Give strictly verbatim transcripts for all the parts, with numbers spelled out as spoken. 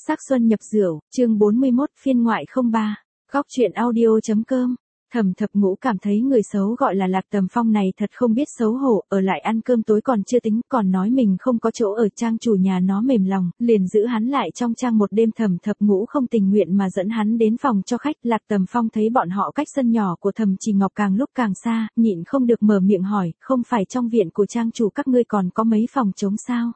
Sắc xuân nhập rượu, chương bốn mươi mốt phiên ngoại không ba, góc truyện audio.com. Thẩm Thập Ngũ cảm thấy người xấu gọi là Lạc Tầm Phong này thật không biết xấu hổ, ở lại ăn cơm tối còn chưa tính, còn nói mình không có chỗ ở, trang chủ nhà nó mềm lòng, liền giữ hắn lại trong trang một đêm. Thẩm Thập Ngũ không tình nguyện mà dẫn hắn đến phòng cho khách. Lạc Tầm Phong thấy bọn họ cách sân nhỏ của Thẩm Trì Ngọc càng lúc càng xa, nhịn không được mở miệng hỏi, không phải trong viện của trang chủ các ngươi còn có mấy phòng trống sao?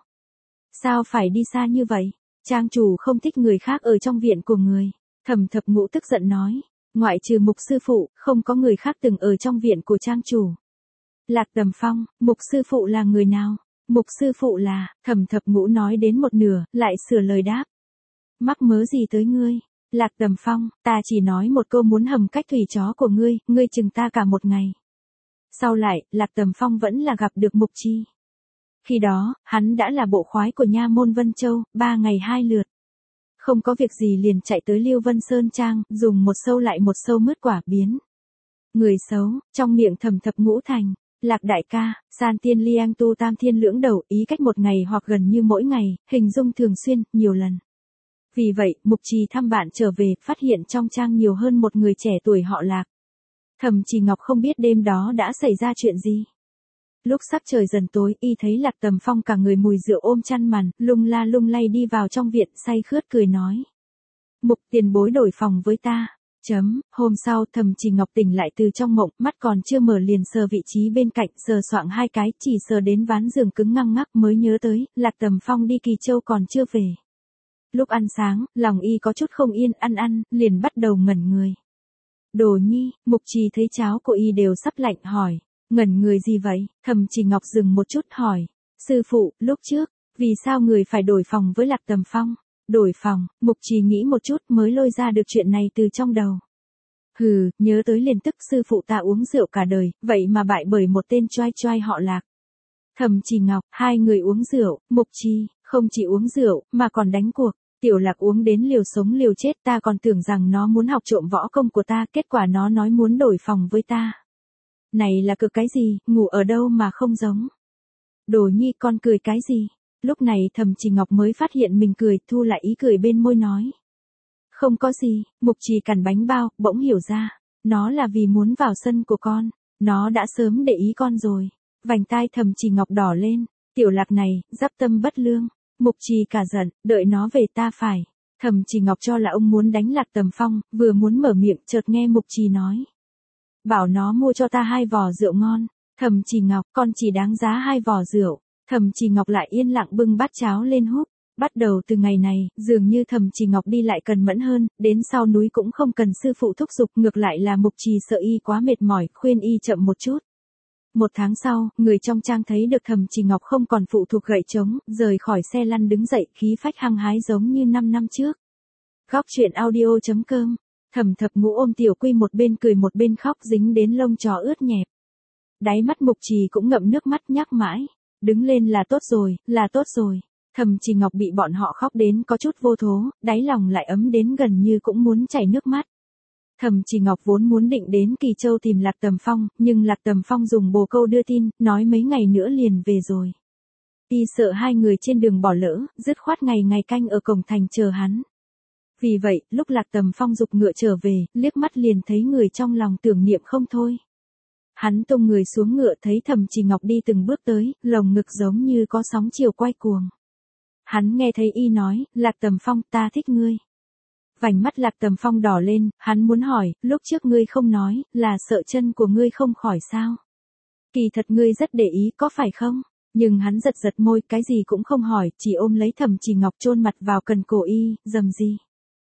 Sao phải đi xa như vậy? Trang chủ không thích người khác ở trong viện của người. Thẩm Thập Ngũ tức giận nói, ngoại trừ Mục sư phụ, không có người khác từng ở trong viện của trang chủ. Lạc Tầm Phong, Mục sư phụ là người nào? Mục sư phụ là, Thẩm Thập Ngũ nói đến một nửa, lại sửa lời đáp. Mắc mớ gì tới ngươi? Lạc Tầm Phong, ta chỉ nói một câu muốn hầm cách thủy chó của ngươi, ngươi chừng ta cả một ngày. Sau lại, Lạc Tầm Phong vẫn là gặp được Mục Chi. Khi đó, hắn đã là bộ khoái của nha môn Vân Châu, ba ngày hai lượt. Không có việc gì liền chạy tới Lưu Vân Sơn Trang, dùng một sâu lại một sâu mứt quả biến. Người xấu, trong miệng Thẩm Thập Ngũ thành, Lạc đại ca, san tiên liang tu tam thiên lưỡng đầu, ý cách một ngày hoặc gần như mỗi ngày, hình dung thường xuyên, nhiều lần. Vì vậy, Mục Trì thăm bạn trở về, phát hiện trong trang nhiều hơn một người trẻ tuổi họ Lạc. Thẩm Trì Ngọc không biết đêm đó đã xảy ra chuyện gì. Lúc sắc trời dần tối, y thấy Lạc Tầm Phong cả người mùi rượu ôm chăn màn, lung la lung lay đi vào trong viện, say khướt cười nói. Mục tiền bối đổi phòng với ta. Chấm, hôm sau Thẩm Trì Ngọc tỉnh lại từ trong mộng, mắt còn chưa mở liền sờ vị trí bên cạnh, sờ soạng hai cái, chỉ sờ đến ván giường cứng ngăng ngắc mới nhớ tới, Lạc Tầm Phong đi Kỳ Châu còn chưa về. Lúc ăn sáng, lòng y có chút không yên, ăn ăn, liền bắt đầu ngẩn người. Đồ nhi, Mục Trì thấy cháo của y đều sắp lạnh hỏi. Ngẩn người gì vậy? Thẩm Trì Ngọc dừng một chút hỏi. Sư phụ, lúc trước, vì sao người phải đổi phòng với Lạc Tầm Phong? Đổi phòng, Mục Trì nghĩ một chút mới lôi ra được chuyện này từ trong đầu. Hừ, nhớ tới liền tức, sư phụ ta uống rượu cả đời, vậy mà bại bởi một tên choai choai họ Lạc. Thẩm Trì Ngọc, hai người uống rượu, Mục Trì, không chỉ uống rượu, mà còn đánh cuộc. Tiểu Lạc uống đến liều sống liều chết, ta còn tưởng rằng nó muốn học trộm võ công của ta, kết quả nó nói muốn đổi phòng với ta. Này là cực cái gì, ngủ ở đâu mà không giống. Đồ nhi con cười cái gì? Lúc này Thẩm Trì Ngọc mới phát hiện mình cười, thu lại ý cười bên môi nói. Không có gì, Mục Trì cắn bánh bao, bỗng hiểu ra. Nó là vì muốn vào sân của con. Nó đã sớm để ý con rồi. Vành tai Thẩm Trì Ngọc đỏ lên. Tiểu Lạc này, giáp tâm bất lương. Mục Trì cả giận, đợi nó về ta phải. Thẩm Trì Ngọc cho là ông muốn đánh Lạc Tầm Phong, vừa muốn mở miệng chợt nghe Mục Trì nói. Bảo nó mua cho ta hai vò rượu ngon. Thẩm Trì Ngọc, con chỉ đáng giá hai vò rượu. Thẩm Trì Ngọc lại yên lặng bưng bát cháo lên húp. Bắt đầu từ ngày này, dường như Thẩm Trì Ngọc đi lại cần mẫn hơn, đến sau núi cũng không cần sư phụ thúc giục, ngược lại là Mục Trì sợ y quá mệt mỏi, khuyên y chậm một chút. Một tháng sau, người trong trang thấy được Thẩm Trì Ngọc không còn phụ thuộc gậy trống, rời khỏi xe lăn đứng dậy, khí phách hăng hái giống như năm năm trước. Góc truyện audio.com. Thẩm Thập Ngũ ôm Tiểu Quy một bên cười một bên khóc, dính đến lông chó ướt nhẹp. Đáy mắt Mục Trì cũng ngậm nước mắt nhắc mãi. Đứng lên là tốt rồi, là tốt rồi. Thẩm Trì Ngọc bị bọn họ khóc đến có chút vô thố, đáy lòng lại ấm đến gần như cũng muốn chảy nước mắt. Thẩm Trì Ngọc vốn muốn định đến Kỳ Châu tìm Lạc Tầm Phong, nhưng Lạc Tầm Phong dùng bồ câu đưa tin, nói mấy ngày nữa liền về rồi. Y sợ hai người trên đường bỏ lỡ, dứt khoát ngày ngày canh ở cổng thành chờ hắn. Vì vậy, lúc Lạc Tầm Phong giục ngựa trở về, liếc mắt liền thấy người trong lòng tưởng niệm không thôi. Hắn tung người xuống ngựa thấy Thẩm Trì Ngọc đi từng bước tới, lồng ngực giống như có sóng chiều quay cuồng. Hắn nghe thấy y nói, Lạc Tầm Phong, ta thích ngươi. Vành mắt Lạc Tầm Phong đỏ lên, hắn muốn hỏi, lúc trước ngươi không nói, là sợ chân của ngươi không khỏi sao? Kỳ thật ngươi rất để ý có phải không? Nhưng hắn giật giật môi, cái gì cũng không hỏi, chỉ ôm lấy Thẩm Trì Ngọc chôn mặt vào cần cổ y, dầm gì.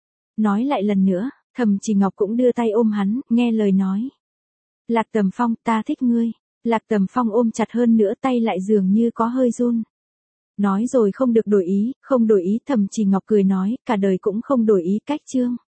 Nói lại lần nữa, Thẩm Trì Ngọc cũng đưa tay ôm hắn, nghe lời nói. Lạc Tầm Phong, ta thích ngươi. Lạc Tầm Phong ôm chặt hơn nữa, tay lại dường như có hơi run. Nói rồi không được đổi ý, không đổi ý. Thẩm Trì Ngọc cười nói, cả đời cũng không đổi ý cách chương.